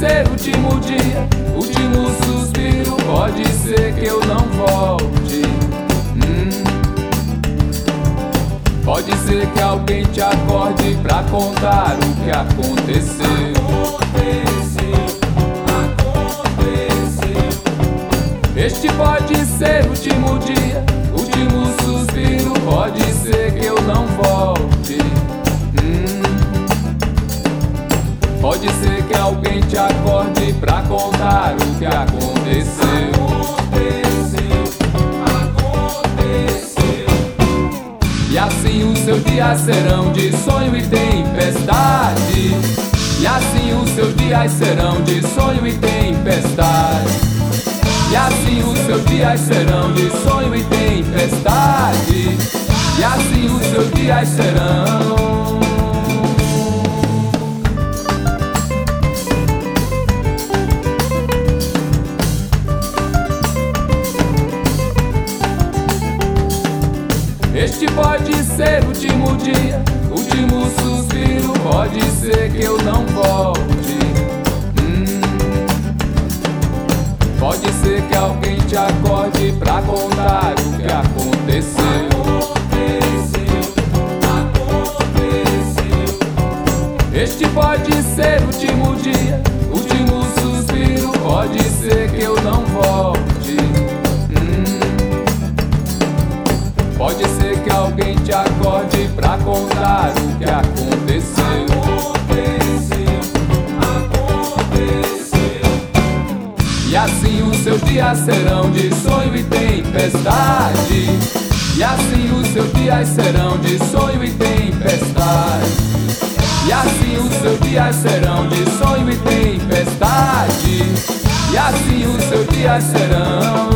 ser o último dia, último suspiro, pode ser que eu não volte. Pode ser que alguém te acorde pra contar o que aconteceu. Este pode ser o último dia, último suspiro, pode ser que eu não volte. Pode ser que alguém te acorde pra contar o que aconteceu. E assim os seus dias serão de sonho e tempestade. E assim os seus dias serão de sonho e tempestade. E assim os seus dias serão de sonho e tempestade. E assim os seus dias serão. Este pode ser o último dia, último suspiro, pode ser que eu não volte. Pode ser que alguém te acorde pra contar o que aconteceu. Este pode ser o último dia, último suspiro, pode ser que eu não volte. Pode ser que alguém te acorde pra contar o que aconteceu. E assim os seus dias serão de sonho e tempestade. E assim os seus dias serão de sonho e tempestade. E assim os seus dias serão de sonho e tempestade. E assim os seus dias serão.